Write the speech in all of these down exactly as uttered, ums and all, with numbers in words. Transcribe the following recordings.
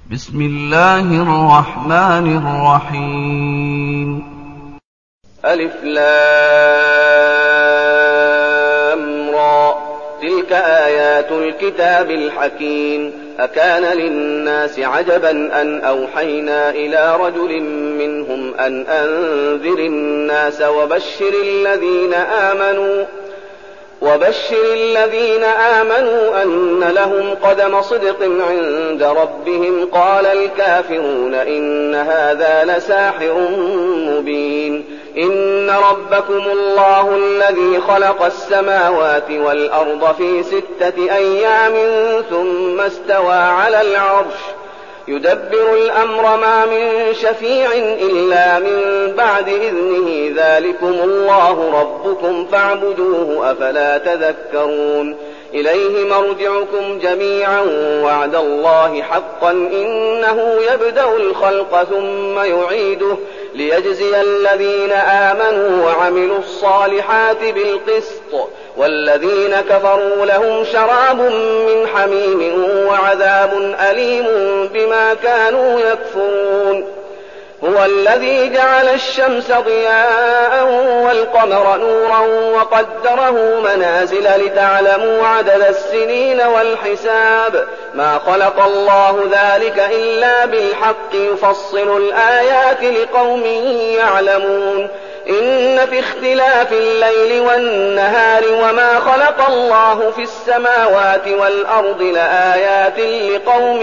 بسم الله الرحمن الرحيم. ألف لام را، تلك آيات الكتاب الحكيم. أكان للناس عجبا أن أوحينا إلى رجل منهم أن أنذر الناس وبشر الذين آمنوا وبشر الذين آمنوا أن لهم قدم صدق عند ربهم. قال الكافرون إن هذا لساحر مبين. إن ربكم الله الذي خلق السماوات والأرض في ستة أيام ثم استوى على العرش يدبر الأمر ما من شفيع إلا من بعد إذنه. ذلكم الله ربكم فاعبدوه أفلا تذكرون. إليه مرجعكم جميعا وعد الله حقا إنه يبدأ الخلق ثم يعيده ليجزي الذين آمنوا وعملوا الصالحات بالقسط والذين كفروا لهم شراب من حميم وعذاب أليم بما كانوا يكفرون. هو الذي جعل الشمس ضياء والقمر نورا وقدره منازل لتعلموا عدد السنين والحساب. ما خلق الله ذلك إلا بالحق يفصل الآيات لقوم يعلمون. إن في اختلاف الليل والنهار وما خلق الله في السماوات والأرض لآيات لقوم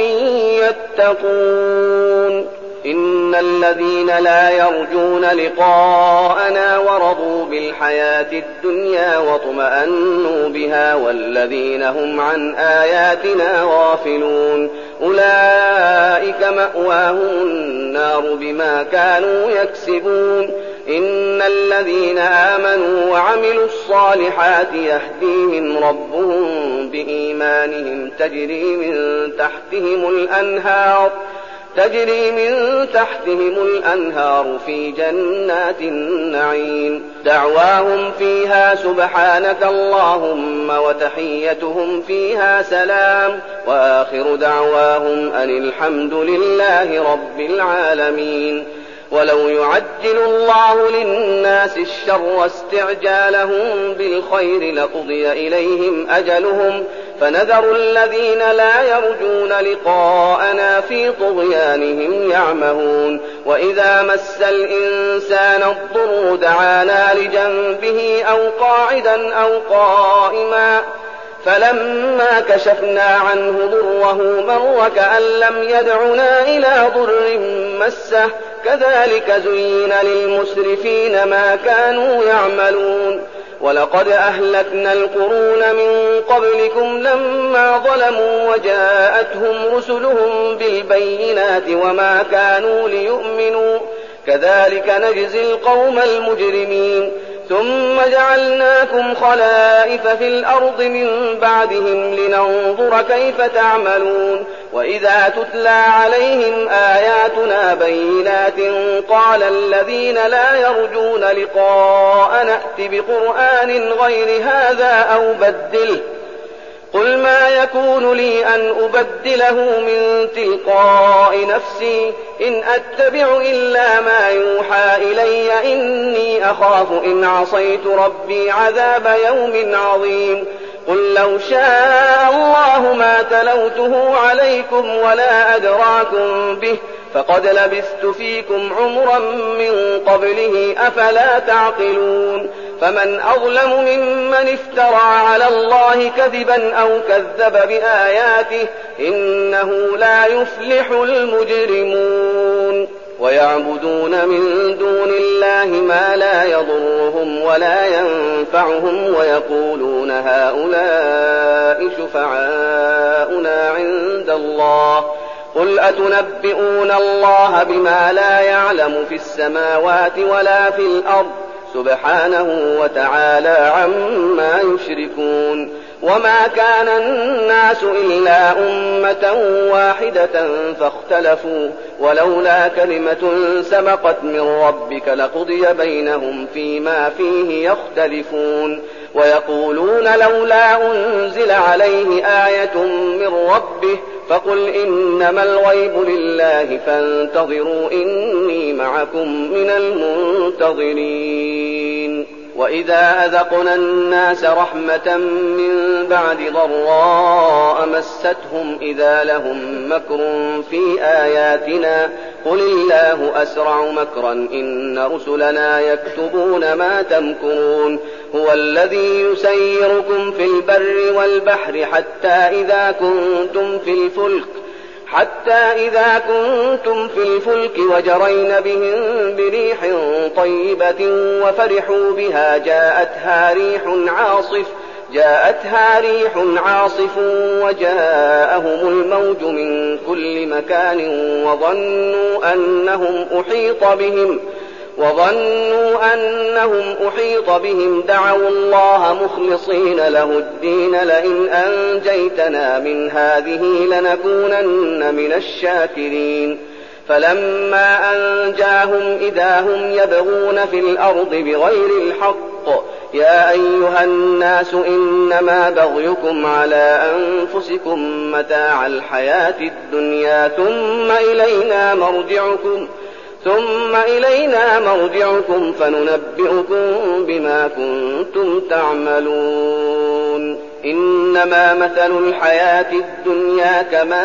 يتقون. إن الذين لا يرجون لقاءنا ورضوا بالحياة الدنيا واطمأنوا بها والذين هم عن آياتنا غافلون أولئك مأواهم النار بما كانوا يكسبون. إن الذين آمنوا وعملوا الصالحات يهديهم ربهم بإيمانهم تجري من تحتهم الأنهار تجري من تحتهم الأنهار في جنات النعيم. دعواهم فيها سبحانك اللهم وتحيتهم فيها سلام وآخر دعواهم أن الحمد لله رب العالمين. ولو يعجل الله للناس الشر استعجالهم بالخير لقضي إليهم أجلهم فنذر الذين لا يرجون لقاءنا في طغيانهم يعمهون. وإذا مس الإنسان الضر دعانا لجنبه أو قاعدا أو قائما فلما كشفنا عنه ضره مر كأن لم يدعنا إلى ضر مسه كذلك زين للمسرفين ما كانوا يعملون. ولقد أهلكنا القرون من قبلكم لما ظلموا وجاءتهم رسلهم بالبينات وما كانوا ليؤمنوا كذلك نجزي القوم المجرمين. ثم جعلناكم خلائف في الأرض من بعدهم لننظر كيف تعملون. وإذا تتلى عليهم آياتنا بينات قال الذين لا يرجون لقاء نأت بقرآن غير هذا أو بدله قل ما يكون لي أن أبدله من تلقاء نفسي إن أتبع إلا ما يوحى إلي إني أخاف إن عصيت ربي عذاب يوم عظيم. قل لو شاء الله ما تلوته عليكم ولا أدراكم به فقد لبثت فيكم عمرا من قبله أفلا تعقلون. فمن أظلم ممن افترى على الله كذبا أو كذب بآياته إنه لا يفلح المجرمون. ويعبدون من دون الله ما لا يضرهم ولا ينفعهم ويقولون هؤلاء شفعاؤنا عند الله قل أتنبئون الله بما لا يعلم في السماوات ولا في الأرض سبحانه وتعالى عما يشركون. وما كان الناس إلا أمة واحدة فاختلفوا ولولا كلمة سبقت من ربك لقضي بينهم فيما فيه يختلفون. ويقولون لولا أنزل عليه آية من ربه فقل إنما الغيب لله فانتظروا إني معكم من المنتظرين. وإذا أذقنا الناس رحمة من بعد ضراء مستهم إذا لهم مكر في آياتنا قل الله أسرع مكرا إن رسلنا يكتبون ما تمكرون. هو الذي يسيركم في البر والبحر حتى إذا كنتم في الفلك حتى إذا كنتم في الفلك وجرين بهم بريح طيبة وفرحوا بها جاءتها ريح عاصف جاءتها ريح عاصف وجاءهم الموج من كل مكان وظنوا أنهم أحيط بهم وظنوا أنهم أحيط بهم دعوا الله مخلصين له الدين لئن أنجيتنا من هذه لنكونن من الشاكرين. فلما أنجاهم إذا هم يبغون في الأرض بغير الحق يا أيها الناس إنما بغيكم على أنفسكم متاع الحياة الدنيا ثم إلينا مرجعكم ثم إلينا مرجعكم فننبئكم بما كنتم تعملون. إنما مثل الحياة الدنيا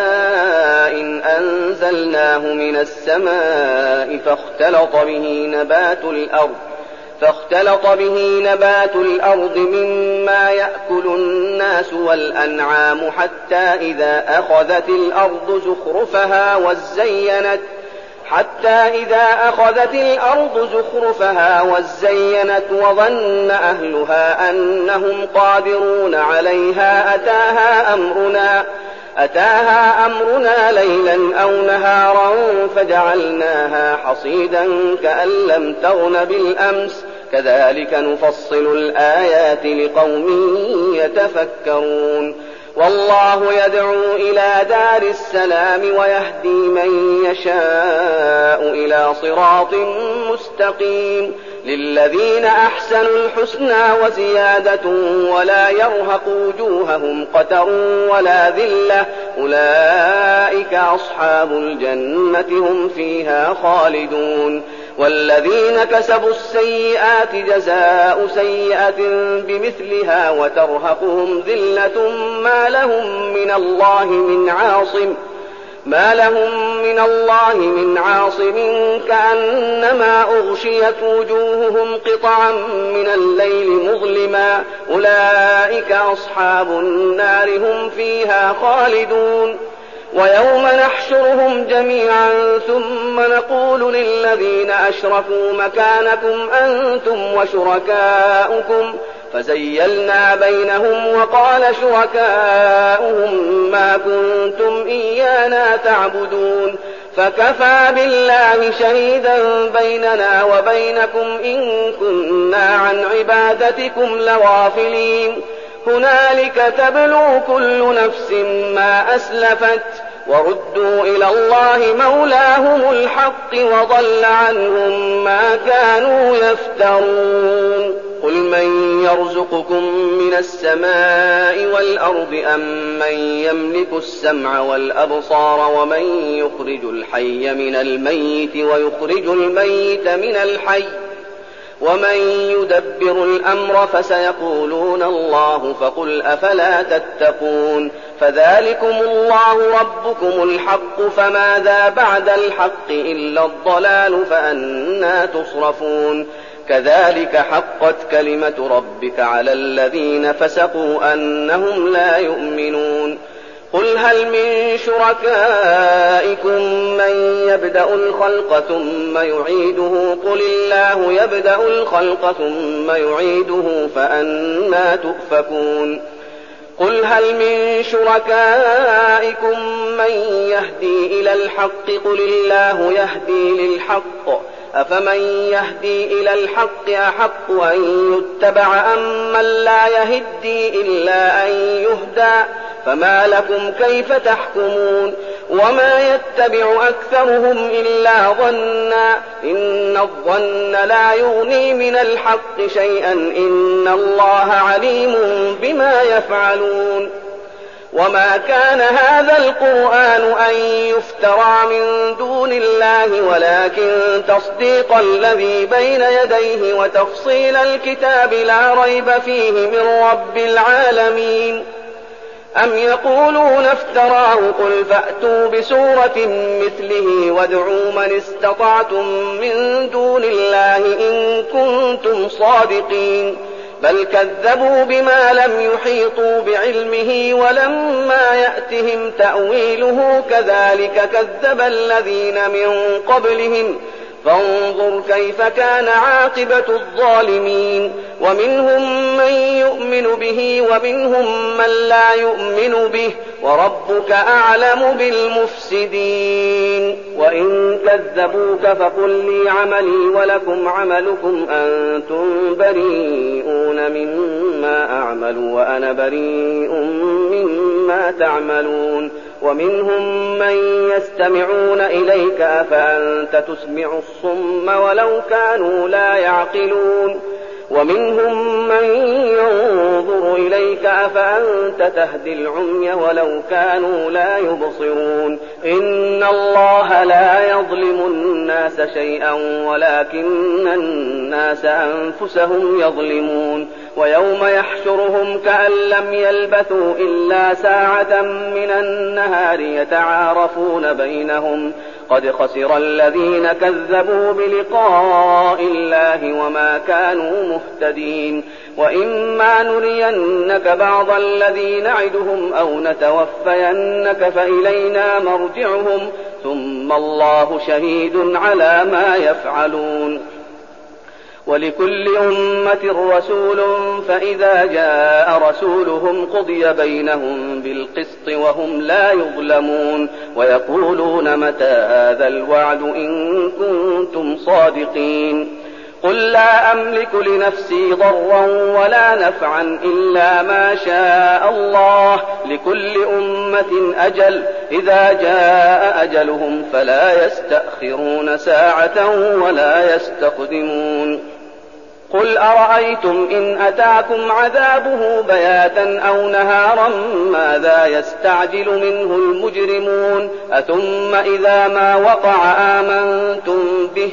كماء إن أنزلناه من السماء فاختلط به نبات الأرض فاختلط به نبات الأرض مما يأكل الناس والأنعام حتى إذا أخذت الأرض زخرفها وزينت حتى إذا أخذت الأرض زخرفها وزينت وظن أهلها أنهم قادرون عليها أتاها أمرنا أتاها أمرنا ليلا أو نهارا فجعلناها حصيدا كأن لم تغن بالأمس كذلك نفصل الآيات لقوم يتفكرون. والله يدعو إلى دار السلام ويهدي من يشاء إلى صراط مستقيم. للذين أحسنوا الحسنى وزيادة ولا يرهق وجوههم قتر ولا ذلة أولئك أصحاب الجنة هم فيها خالدون. والذين كسبوا السيئات جزاء سيئة بمثلها وترهقهم ذلة ما لهم من الله من عاصم ما لهم من الله من عاصم كأنما أغشيت وجوههم قطعا من الليل مظلما أولئك أصحاب النار هم فيها خالدون. ويوم نحشرهم جميعا ثم نقول للذين أشركوا مكانكم أنتم وشركاؤكم فزيلنا بينهم وقال شركاؤهم ما كنتم إيانا تعبدون فكفى بالله شهيدا بيننا وبينكم إن كنا عن عبادتكم لغافلين. هنالك تبلو كل نفس ما أسلفت وردوا إلى الله مولاهم الحق وضل عنهم ما كانوا يفترون. قل من يرزقكم من السماء والأرض أم من يملك السمع والأبصار ومن يخرج الحي من الميت ويخرج الميت من الحي ومن يدبر الأمر فسيقولون الله فقل أفلا تتقون. فذلكم الله ربكم الحق فماذا بعد الحق إلا الضلال فأنى تصرفون. كذلك حقت كلمة ربك على الذين فسقوا أنهم لا يؤمنون. قل هل من شركائكم من يبدأ الخلق ثم يعيده قل الله يبدأ الخلق ثم يعيده فأنى تؤفكون. قل هل من شركائكم من يهدي إلى الحق قل الله يهدي للحق أفمن يهدي إلى الحق أحق أن يتبع أم من لا يهدي إلا أن يهدى فما لكم كيف تحكمون. وما يتبع أكثرهم إلا ظنا إن الظن لا يغني من الحق شيئا إن الله عليم بما يفعلون. وما كان هذا القرآن أن يفترى من دون الله ولكن تصديق الذي بين يديه وتفصيل الكتاب لا ريب فيه من رب العالمين. أم يقولون افتراه قل فأتوا بسورة مثله وادعوا من استطعتم من دون الله إن كنتم صادقين. بل كذبوا بما لم يحيطوا بعلمه ولما يأتهم تأويله كذلك كذب الذين من قبلهم فانظر كيف كان عاقبة الظالمين. ومنهم من يؤمن به ومنهم من لا يؤمن به وربك أعلم بالمفسدين. وإن كذبوك فقل لي عملي ولكم عملكم أنتم بريئون مما أعمل وأنا بريء مما تعملون. ومنهم من يستمعون إليك أفأنت تسمع الصم ولو كانوا لا يعقلون. ومنهم من ينظر إليك أفأنت تهدي العمي ولو كانوا لا يبصرون. إن الله لا يظلم الناس شيئا ولكن الناس أنفسهم يظلمون. ويوم يحشرهم كأن لم يلبثوا إلا ساعة من النهار يتعارفون بينهم قد خسر الذين كذبوا بلقاء الله وما كانوا مهتدين. وإما نرينك بعض الذي نعدهم أو نتوفينك فإلينا مرجعهم ثم الله شهيد على ما يفعلون. ولكل أمة رسول فإذا جاء رسولهم قضي بينهم بالقسط وهم لا يظلمون. ويقولون متى هذا الوعد إن كنتم صادقين. قل لا أملك لنفسي ضرا ولا نفعا إلا ما شاء الله لكل أمة أجل إذا جاء أجلهم فلا يستأخرون ساعة ولا يستقدمون. قل أرأيتم إن أتاكم عذابه بياتا أو نهارا ماذا يستعجل منه المجرمون أثم إذا ما وقع آمنتم به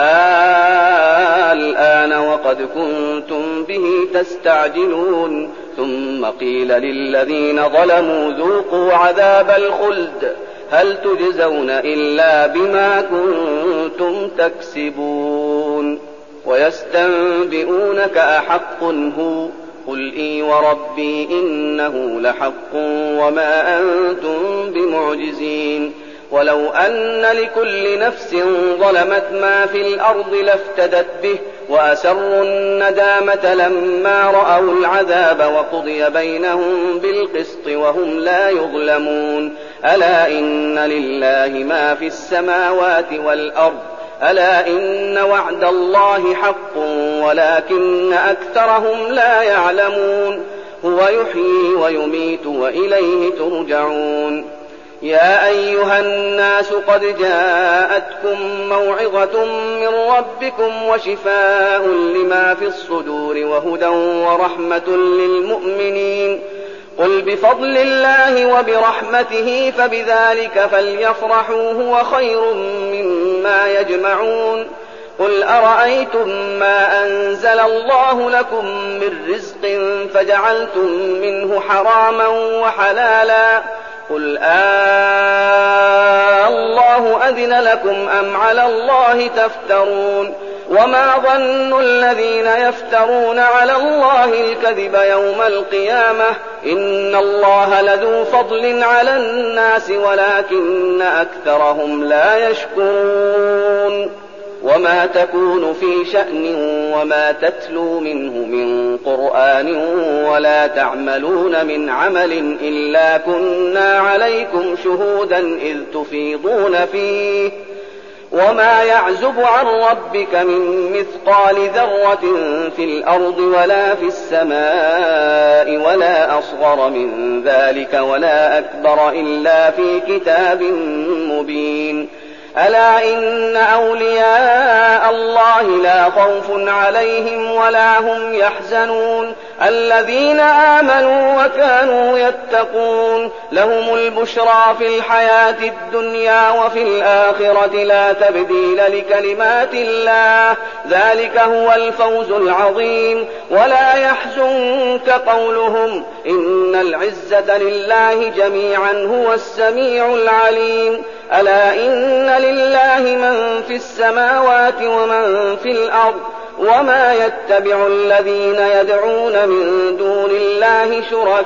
الآن وقد كنتم به تستعجلون. ثم قيل للذين ظلموا ذوقوا عذاب الخلد هل تجزون إلا بما كنتم تكسبون. ويستنبئونك أحق هو قل إي وربي إنه لحق وما أنتم بمعجزين. ولو أن لكل نفس ظلمت ما في الأرض لافتدت به وأسروا الندامة لما رأوا العذاب وقضي بينهم بالقسط وهم لا يظلمون. ألا إن لله ما في السماوات والأرض ألا إن وعد الله حق ولكن أكثرهم لا يعلمون. هو يحيي ويميت وإليه ترجعون. يا أيها الناس قد جاءتكم موعظة من ربكم وشفاء لما في الصدور وهدى ورحمة للمؤمنين. قل بفضل الله وبرحمته فبذلك فليفرحوا هو خير مما يجمعون. قل أرأيتم ما أنزل الله لكم من رزق فجعلتم منه حراما وحلالا قل آه الله أذن لكم أم على الله تفترون. وما ظن الذين يفترون على الله الكذب يوم القيامة إن الله لذو فضل على الناس ولكن أكثرهم لا يشكرون. وما تكون في شأن وما تتلو منه من قرآن ولا تعملون من عمل إلا كنا عليكم شهودا إذ تفيضون فيه وما يعزب عن ربك من مثقال ذرة في الأرض ولا في السماء ولا أصغر من ذلك ولا أكبر إلا في كتاب مبين. ألا إن أولياء الله لا خوف عليهم ولا هم يحزنون الذين آمنوا وكانوا يتقون لهم البشرى في الحياة الدنيا وفي الآخرة لا تبديل لكلمات الله ذلك هو الفوز العظيم ولا يحزنك قولهم إن العزة لله جميعا هو السميع العليم ألا إن لله من في السماوات ومن في الأرض وما يتبع الذين يدعون من دون الله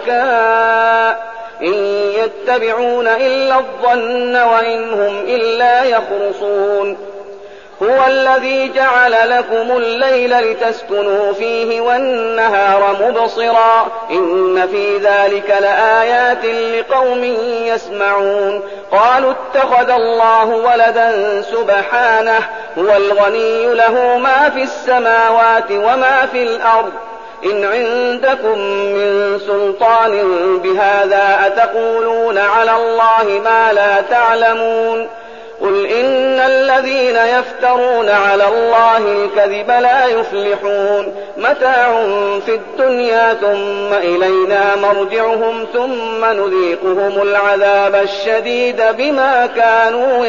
شركاء إن يتبعون إلا الظن وإن هم إلا يخرصون هو الذي جعل لكم الليل لتسكنوا فيه والنهار مبصرا إن في ذلك لآيات لقوم يسمعون قالوا اتخذ الله ولدا سبحانه هو الغني له ما في السماوات وما في الأرض إن عندكم من سلطان بهذا أتقولون على الله ما لا تعلمون قل إن الذين يفترون على الله الكذب لا يفلحون متاع في الدنيا ثم إلينا مرجعهم ثم نذيقهم العذاب الشديد بما كانوا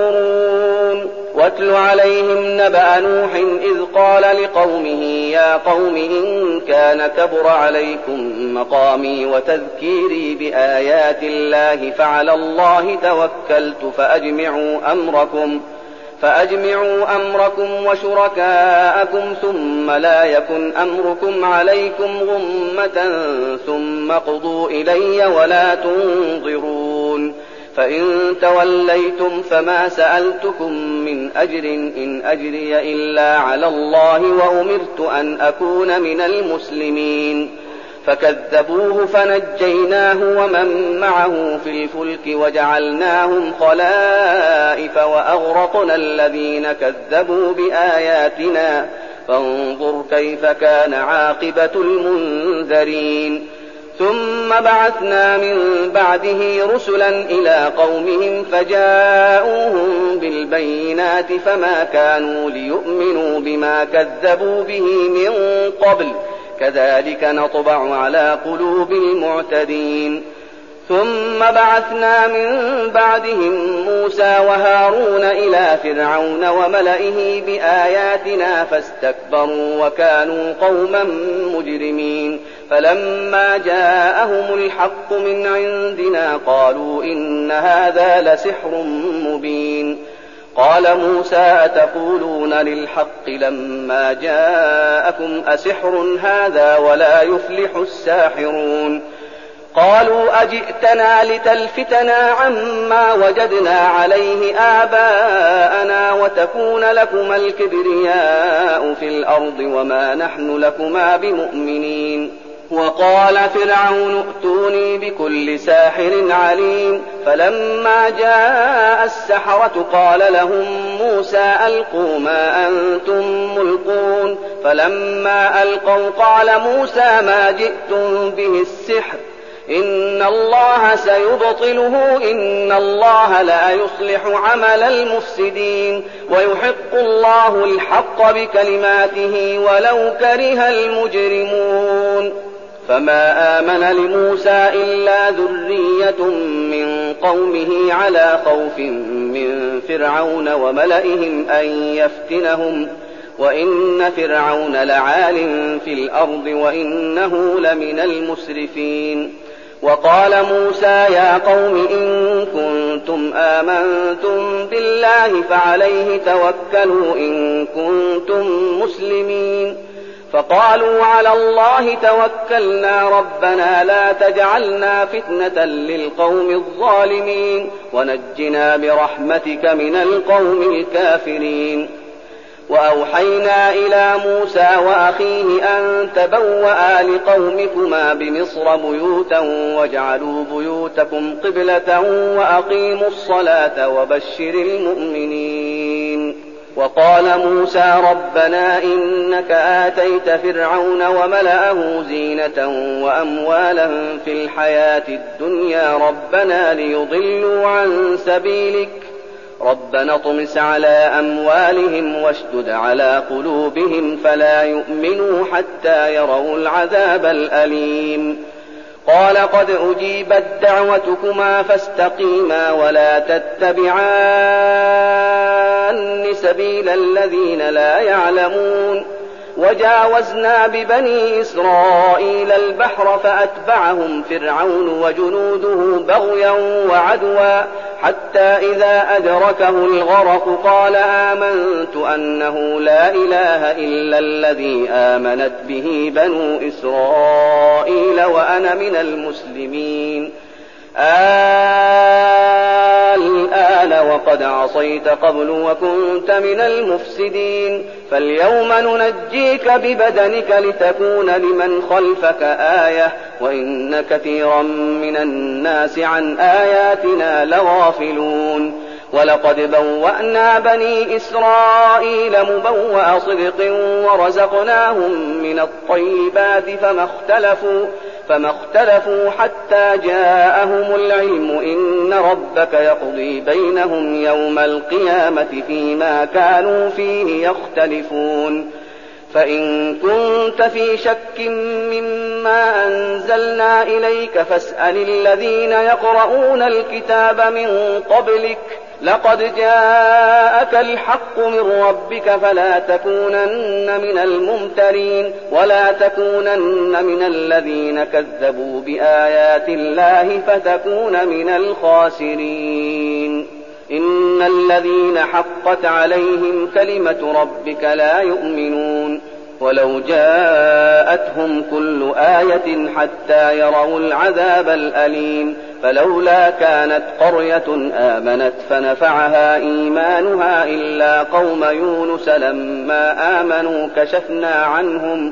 يكفرون واتل عليهم نبأ نوح إذ قال لقومه يا قوم إن كان كبر عليكم مقامي وتذكيري بآيات الله فعلى الله توكلت فأجمعوا أمركم فأجمعوا أمركم وشركاءكم ثم لا يكن أمركم عليكم غمة ثم قضوا إلي ولا تنظرون فإن توليتم فما سألتكم من أجر إن أجري إلا على الله وأمرت أن أكون من المسلمين فكذبوه فنجيناه ومن معه في الفلك وجعلناهم خلائف وأغرقنا الذين كذبوا بآياتنا فانظر كيف كان عاقبة المنذرين ثم بعثنا من بعده رسلا إلى قومهم فجاءوهم بالبينات فما كانوا ليؤمنوا بما كذبوا به من قبل كذلك نطبع على قلوب المعتدين ثم بعثنا من بعدهم موسى وهارون إلى فرعون وملئه بآياتنا فاستكبروا وكانوا قوما مجرمين فلما جاءهم الحق من عندنا قالوا إن هذا لسحر مبين قال موسى أتقولون للحق لما جاءكم أسحر هذا ولا يفلح الساحرون قالوا أجئتنا لتلفتنا عما وجدنا عليه آباءنا وتكون لكما الكبرياء في الأرض وما نحن لكما بمؤمنين وقال فرعون ائتوني بكل ساحر عليم فلما جاء السحرة قال لهم موسى ألقوا ما أنتم ملقون فلما ألقوا قال موسى ما جئتم به السحر إن الله سيبطله إن الله لا يصلح عمل المفسدين ويحق الله الحق بكلماته ولو كره المجرمون فما آمن لموسى إلا ذرية من قومه على خوف من فرعون وملئهم أن يفتنهم وإن فرعون لعال في الأرض وإنه لمن المسرفين وقال موسى يا قوم إن كنتم آمنتم بالله فعليه توكلوا إن كنتم مسلمين فقالوا على الله توكلنا ربنا لا تجعلنا فتنة للقوم الظالمين ونجنا برحمتك من القوم الكافرين وأوحينا إلى موسى وأخيه أن تبوأ لقومكما بمصر بيوتا واجعلوا بيوتكم قبلة وأقيموا الصلاة وبشر المؤمنين وقال موسى ربنا إنك آتيت فرعون وملأه زينة وأموالا في الحياة الدنيا ربنا ليضلوا عن سبيلك ربنا اطمس على أموالهم واشدد على قلوبهم فلا يؤمنوا حتى يروا العذاب الأليم. قال قد أجيبت دعوتكما فاستقيما ولا تتبعان سبيل الذين لا يعلمون. وجاوزنا ببني إسرائيل البحر فأتبعهم فرعون وجنوده بغيا وعدوا حتى إذا أدركه الغرق قال آمنت أنه لا إله إلا الذي آمنت به بنو إسرائيل وأنا من المسلمين. الآن وقد عصيت قبل وكنت من المفسدين فاليوم ننجيك ببدنك لتكون لمن خلفك آية وإن كثيرا من الناس عن آياتنا لغافلون. ولقد بوأنا بني إسرائيل مبوأ صدق ورزقناهم من الطيبات فما اختلفوا فما اختلفوا حتى جاءهم العلم إن ربك يقضي بينهم يوم القيامة فيما كانوا فيه يختلفون. فإن كنت في شك مما أنزلنا إليك فاسأل الذين يقرؤون الكتاب من قبلك لقد جاءك الحق من ربك فلا تكونن من الممترين ولا تكونن من الذين كذبوا بآيات الله فتكون من الخاسرين. إن الذين حقت عليهم كلمة ربك لا يؤمنون ولو جاءتهم كل آية حتى يروا العذاب الأليم. فلولا كانت قرية آمنت فنفعها إيمانها إلا قوم يونس لما آمنوا كشفنا عنهم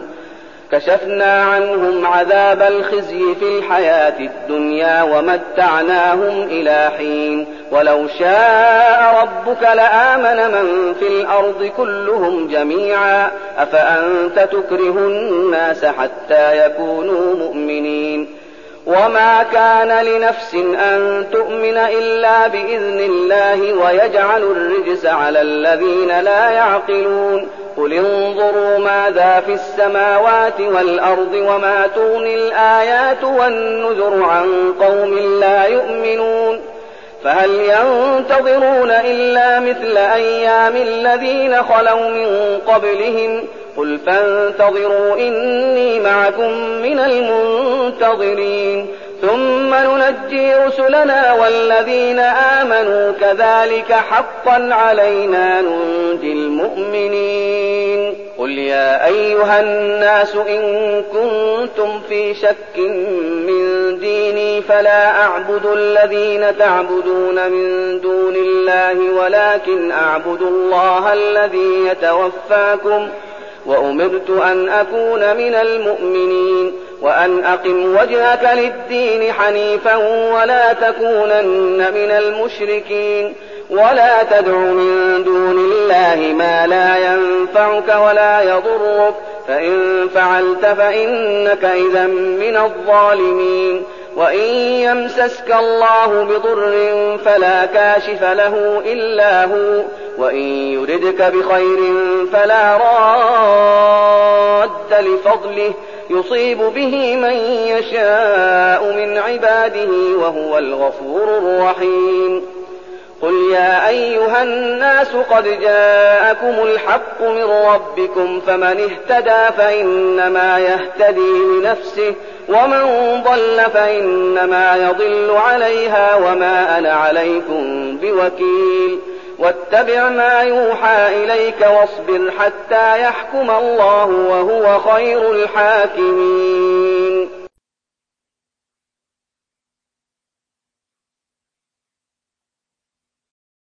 كشفنا عنهم عذاب الخزي في الحياة الدنيا ومتعناهم إلى حين. ولو شاء ربك لآمن من في الأرض كلهم جميعا أفأنت تكره الناس حتى يكونوا مؤمنين. وما كان لنفس أن تؤمن إلا بإذن الله ويجعل الرجس على الذين لا يعقلون. قل انظروا ماذا في السماوات والأرض وما تغني الآيات والنذر عن قوم لا يؤمنون. فهل ينتظرون إلا مثل أيام الذين خلوا من قبلهم قل فانتظروا إني معكم من المنتظرين ثم ننجي رسلنا والذين آمنوا كذلك حقا علينا ننجي المؤمنين. قل يا أيها الناس إن كنتم في شك من ديني فلا أعبد الذين تعبدون من دون الله ولكن أعبد الله الذي يتوفاكم وأمرت أن أكون من المؤمنين وأن أقم وجهك للدين حنيفا ولا تكونن من المشركين ولا تدع من دون الله ما لا ينفعك ولا يضرك فإن فعلت فإنك إذا من الظالمين. وإن يمسسك الله بضر فلا كاشف له إلا هو وإن يردك بخير فلا راد لفضله يصيب به من يشاء من عباده وهو الغفور الرحيم. قل يا أيها الناس قد جاءكم الحق من ربكم فمن اهتدى فإنما يهتدي لنفسه ومن ضل فإنما يضل عليها وما أنا عليكم بوكيل. واتبع ما يوحى إليك واصبر حتى يحكم الله وهو خير الحاكمين.